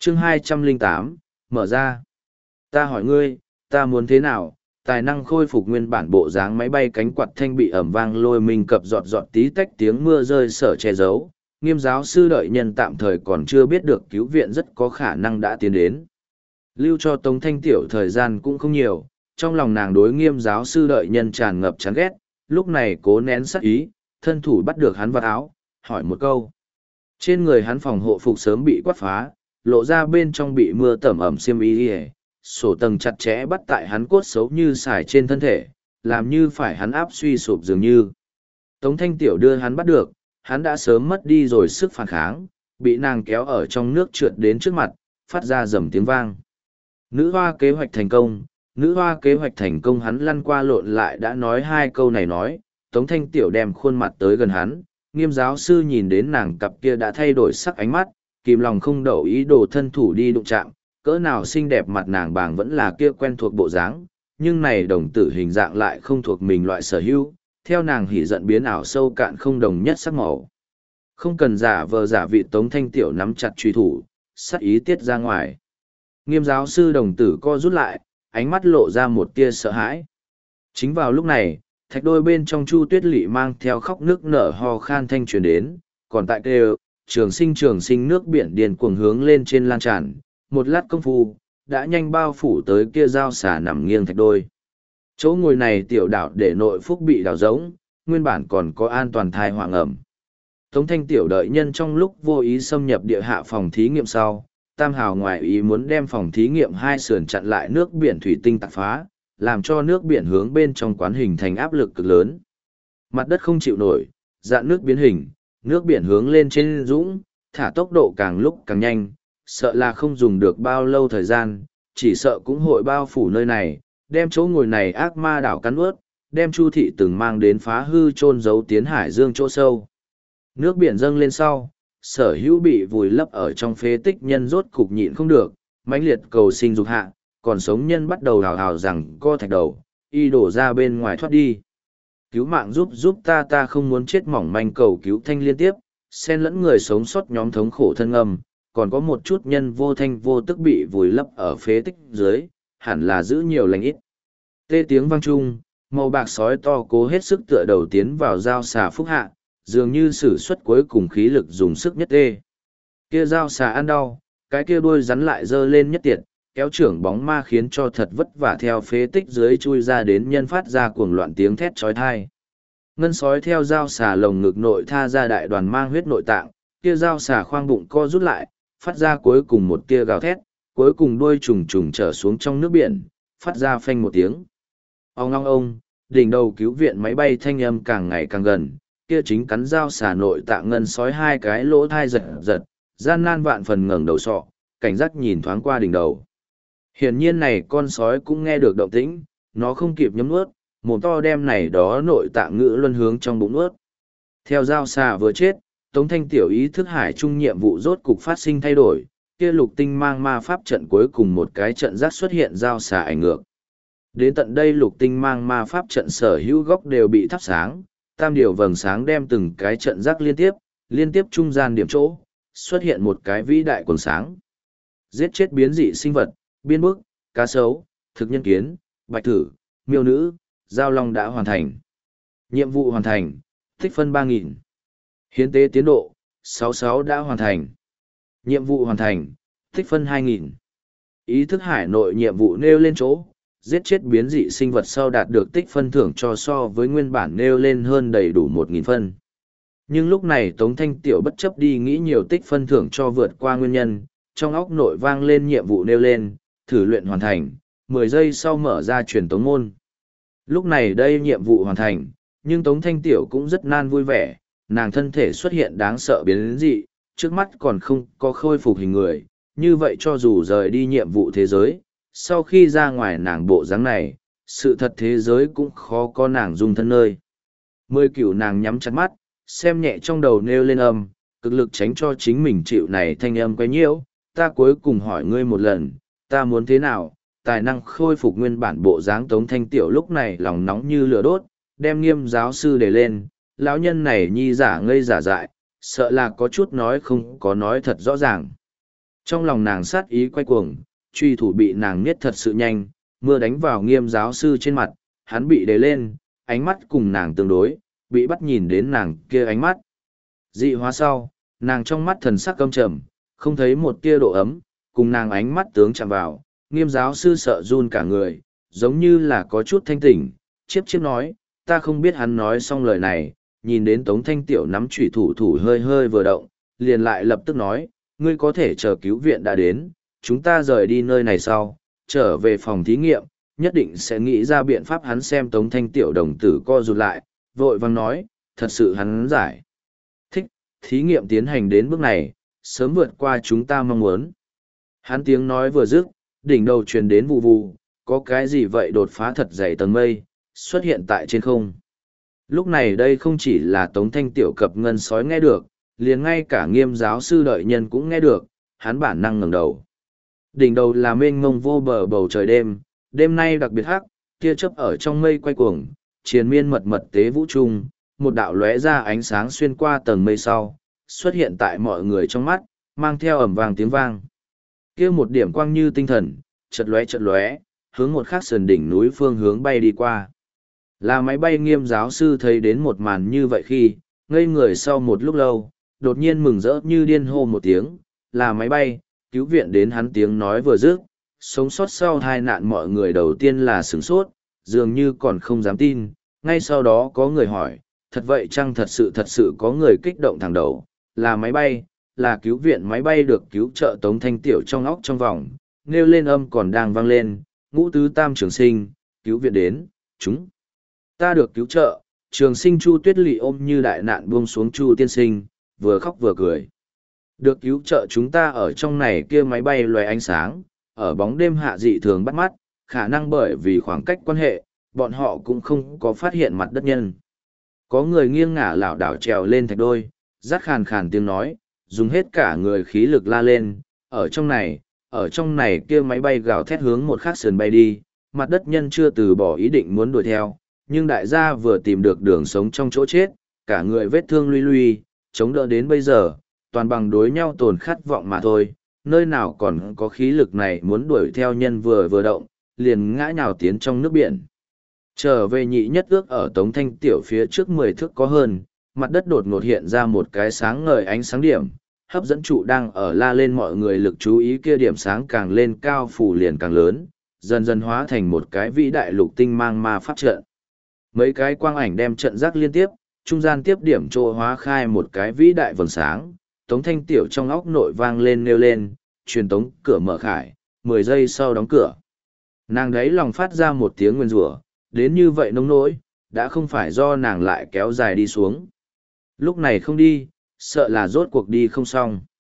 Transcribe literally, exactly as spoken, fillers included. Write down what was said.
chương hai trăm lẻ tám, mở ra. Ta hỏi ngươi, ta muốn thế nào? Tài năng khôi phục nguyên bản bộ dáng máy bay cánh quạt thanh bị ẩm vang lôi mình cập giọt giọt tí tách tiếng mưa rơi sở che giấu. Nghiêm giáo sư đợi nhân tạm thời còn chưa biết được cứu viện rất có khả năng đã tiến đến. Lưu cho Tống Thanh Tiểu thời gian cũng không nhiều, trong lòng nàng đối nghiêm giáo sư đợi nhân tràn ngập chán ghét, lúc này cố nén sắc ý, thân thủ bắt được hắn vào áo, hỏi một câu. Trên người hắn phòng hộ phục sớm bị quát phá, lộ ra bên trong bị mưa tẩm ẩm xiêm y ỉa, sổ tầng chặt chẽ bắt tại hắn cốt xấu như xài trên thân thể, làm như phải hắn áp suy sụp dường như. Tống Thanh Tiểu đưa hắn bắt được, hắn đã sớm mất đi rồi sức phản kháng, bị nàng kéo ở trong nước trượt đến trước mặt, phát ra rầm tiếng vang. Nữ hoa kế hoạch thành công, nữ hoa kế hoạch thành công, hắn lăn qua lộn lại đã nói hai câu này nói, Tống Thanh Tiểu đem khuôn mặt tới gần hắn, nghiêm giáo sư nhìn đến nàng cặp kia đã thay đổi sắc ánh mắt, kìm lòng không đậu ý đồ thân thủ đi đụng chạm, cỡ nào xinh đẹp mặt nàng bàng vẫn là kia quen thuộc bộ dáng, nhưng này đồng tử hình dạng lại không thuộc mình loại sở hữu, theo nàng hỉ giận biến ảo sâu cạn không đồng nhất sắc màu. Không cần giả vờ giả vị, Tống Thanh Tiểu nắm chặt truy thủ, sắc ý tiết ra ngoài. Nghiêm giáo sư đồng tử co rút lại, ánh mắt lộ ra một tia sợ hãi. Chính vào lúc này, thạch đôi bên trong Chu Tuyết Lị mang theo khóc nước nở ho khan thanh truyền đến, còn tại kêu, trường sinh trường sinh nước biển điền cuồng hướng lên trên lan tràn, một lát công phu, đã nhanh bao phủ tới kia dao xà nằm nghiêng thạch đôi. Chỗ ngồi này tiểu đảo để nội phúc bị đào rỗng, nguyên bản còn có an toàn thai hoàng ẩm. Tống Thanh Tiểu đợi nhân trong lúc vô ý xâm nhập địa hạ phòng thí nghiệm sau, Tam Hào ngoài ý muốn đem phòng thí nghiệm hai sườn chặn lại nước biển thủy tinh tạc phá, làm cho nước biển hướng bên trong quán hình thành áp lực cực lớn. Mặt đất không chịu nổi, dạn nước biến hình, nước biển hướng lên trên dũng, thả tốc độ càng lúc càng nhanh, sợ là không dùng được bao lâu thời gian, chỉ sợ cũng hội bao phủ nơi này, đem chỗ ngồi này ác ma đảo cắn ướt, đem Chu thị từng mang đến phá hư chôn giấu tiến hải dương chỗ sâu. Nước biển dâng lên sau, sở hữu bị vùi lấp ở trong phế tích nhân rốt cục nhịn không được, mãnh liệt cầu sinh dục hạ, còn sống nhân bắt đầu hào hào rằng co thạch đầu, y đổ ra bên ngoài thoát đi. Cứu mạng giúp giúp ta, ta không muốn chết, mỏng manh cầu cứu thanh liên tiếp, xen lẫn người sống sót nhóm thống khổ thân âm, còn có một chút nhân vô thanh vô tức bị vùi lấp ở phế tích dưới, hẳn là giữ nhiều lành ít. Tê tiếng vang trung, màu bạc sói to cố hết sức tựa đầu tiến vào dao xà phúc hạ, dường như sử xuất cuối cùng khí lực dùng sức nhất tê. Kia dao xà ăn đau, cái kia đuôi rắn lại dơ lên nhất tiệt, kéo trưởng bóng ma khiến cho thật vất vả theo phế tích dưới chui ra đến nhân phát ra cuồng loạn tiếng thét chói tai. Ngân sói theo dao xà lồng ngực nội tha ra đại đoàn mang huyết nội tạng, kia dao xà khoang bụng co rút lại, phát ra cuối cùng một tia gào thét, cuối cùng đuôi trùng trùng trở xuống trong nước biển, phát ra phanh một tiếng. Ông ngong ông, đỉnh đầu cứu viện máy bay thanh âm càng ngày càng gần, kia chính cắn dao xà nội tạng ngân sói hai cái lỗ thai giật giật, gian nan vạn phần ngẩng đầu sọ, cảnh giác nhìn thoáng qua đỉnh đầu. Hiển nhiên này con sói cũng nghe được động tĩnh, nó không kịp nhấm nuốt, mồm to đem này đó nội tạng ngữ luân hướng trong bụng nuốt. Theo dao xà vừa chết, Tống Thanh Tiểu ý thức hải trung nhiệm vụ rốt cục phát sinh thay đổi, kia lục tinh mang ma pháp trận cuối cùng một cái trận giác xuất hiện dao xà ảnh ngược. Đến tận đây lục tinh mang ma pháp trận sở hữu góc đều bị thắp sáng, tam điều vầng sáng đem từng cái trận giác liên tiếp, liên tiếp trung gian điểm chỗ, xuất hiện một cái vĩ đại quần sáng. Giết chết biến dị sinh vật, biên bức, cá sấu, thực nhân kiến, bạch thử, miêu nữ, giao long đã hoàn thành. Nhiệm vụ hoàn thành, tích phân ba nghìn. Hiến tế tiến độ, sáu mươi sáu đã hoàn thành. Nhiệm vụ hoàn thành, tích phân hai nghìn. Ý thức hải nội nhiệm vụ nêu lên chỗ, giết chết biến dị sinh vật sau đạt được tích phân thưởng cho so với nguyên bản nêu lên hơn đầy đủ một nghìn phân. Nhưng lúc này Tống Thanh Tiểu bất chấp đi nghĩ nhiều tích phân thưởng cho vượt qua nguyên nhân, trong óc nội vang lên nhiệm vụ nêu lên, thử luyện hoàn thành, mười giây sau mở ra truyền tống môn. Lúc này đây nhiệm vụ hoàn thành, nhưng Tống Thanh Tiểu cũng rất nan vui vẻ, nàng thân thể xuất hiện đáng sợ biến dị, trước mắt còn không có khôi phục hình người, như vậy cho dù rời đi nhiệm vụ thế giới, sau khi ra ngoài nàng bộ dáng này, sự thật thế giới cũng khó có nàng dung thân nơi. Mười cửu nàng nhắm chặt mắt, xem nhẹ trong đầu nêu lên âm, cực lực tránh cho chính mình chịu này thanh âm quấy nhiễu, ta cuối cùng hỏi ngươi một lần, ta muốn thế nào, tài năng khôi phục nguyên bản bộ dáng. Tống Thanh Tiểu lúc này lòng nóng như lửa đốt, đem nghiêm giáo sư để lên, lão nhân này nhi giả ngây giả dại, sợ là có chút nói không có nói thật rõ ràng. Trong lòng nàng sát ý quay cuồng, truy thủ bị nàng niết thật sự nhanh, mưa đánh vào Nghiêm giáo sư trên mặt, hắn bị đề lên, ánh mắt cùng nàng tương đối, bị bắt nhìn đến nàng kia ánh mắt. Dị hóa sau, nàng trong mắt thần sắc căm trầm, không thấy một tia độ ấm, cùng nàng ánh mắt tướng chạm vào, Nghiêm giáo sư sợ run cả người, giống như là có chút thanh tỉnh, chiếp chiếp nói, ta không biết hắn nói xong lời này, nhìn đến Tống Thanh Tiểu nắm chủy thủ thủ hơi hơi vừa động, liền lại lập tức nói, ngươi có thể chờ cứu viện đã đến, chúng ta rời đi nơi này sau, trở về phòng thí nghiệm, nhất định sẽ nghĩ ra biện pháp. Hắn xem Tống Thanh Tiểu đồng tử co rụt lại, vội vang nói, thật sự hắn giải thích, thí nghiệm tiến hành đến bước này, sớm vượt qua chúng ta mong muốn. Hắn tiếng nói vừa dứt, đỉnh đầu truyền đến vụ vụ, có cái gì vậy đột phá thật dày tầng mây, xuất hiện tại trên không. Lúc này đây không chỉ là Tống Thanh Tiểu cập ngân sói nghe được, liền ngay cả Nghiêm giáo sư đợi nhân cũng nghe được, hắn bản năng ngẩng đầu. Đỉnh đầu là mênh mông vô bờ bầu trời đêm, đêm nay đặc biệt hắc, tia chớp ở trong mây quay cuồng, triền miên mật mật tế vũ trung, một đạo lóe ra ánh sáng xuyên qua tầng mây sau, xuất hiện tại mọi người trong mắt, mang theo ầm vang tiếng vang. Kia một điểm quang như tinh thần, chợt lóe chợt lóe, hướng một khắc sườn đỉnh núi phương hướng bay đi qua. Là máy bay Nghiêm giáo sư thấy đến một màn như vậy khi, ngây người sau một lúc lâu, đột nhiên mừng rỡ như điên hô một tiếng, là máy bay, cứu viện đến. Hắn tiếng nói vừa dứt, sống sót sau tai nạn mọi người đầu tiên là sửng sốt, dường như còn không dám tin, ngay sau đó có người hỏi, thật vậy chăng? Thật sự thật sự có người kích động thẳng đầu, là máy bay, là cứu viện máy bay được cứu trợ. Tống Thanh Tiểu trong óc trong vòng, nêu lên âm còn đang vang lên, ngũ tứ tam trường sinh, cứu viện đến, chúng ta được cứu trợ. Trường sinh Chu Tuyết Lị ôm như đại nạn buông xuống Chu tiên sinh, vừa khóc vừa cười. Được cứu trợ chúng ta ở trong này kia máy bay loài ánh sáng, ở bóng đêm hạ dị thường bắt mắt, khả năng bởi vì khoảng cách quan hệ, bọn họ cũng không có phát hiện mặt đất nhân. Có người nghiêng ngả lảo đảo trèo lên thạch đôi, rát khàn khàn tiếng nói, dùng hết cả người khí lực la lên, ở trong này, ở trong này kia máy bay gào thét hướng một khắc sườn bay đi, mặt đất nhân chưa từ bỏ ý định muốn đuổi theo, nhưng đại gia vừa tìm được đường sống trong chỗ chết, cả người vết thương luy luy, chống đỡ đến bây giờ, toàn bằng đối nhau tồn khát vọng mà thôi, nơi nào còn có khí lực này muốn đuổi theo nhân vừa vừa động, liền ngã nhào tiến trong nước biển. Trở về nhị nhất ước ở Tống Thanh Tiểu phía trước mười thước có hơn, mặt đất đột ngột hiện ra một cái sáng ngời ánh sáng điểm, hấp dẫn trụ đang ở la lên mọi người lực chú ý, kia điểm sáng càng lên cao phủ liền càng lớn, dần dần hóa thành một cái vĩ đại lục tinh mang ma pháp trận. Mấy cái quang ảnh đem trận giác liên tiếp, trung gian tiếp điểm trô hóa khai một cái vĩ đại vầng sáng, Tống Thanh Tiểu trong óc nội vang lên nêu lên, truyền tống cửa mở khải, mười giây sau đóng cửa. Nàng đấy lòng phát ra một tiếng nguyên rủa, đến như vậy nông nỗi, đã không phải do nàng lại kéo dài đi xuống. Lúc này không đi, sợ là rốt cuộc đi không xong.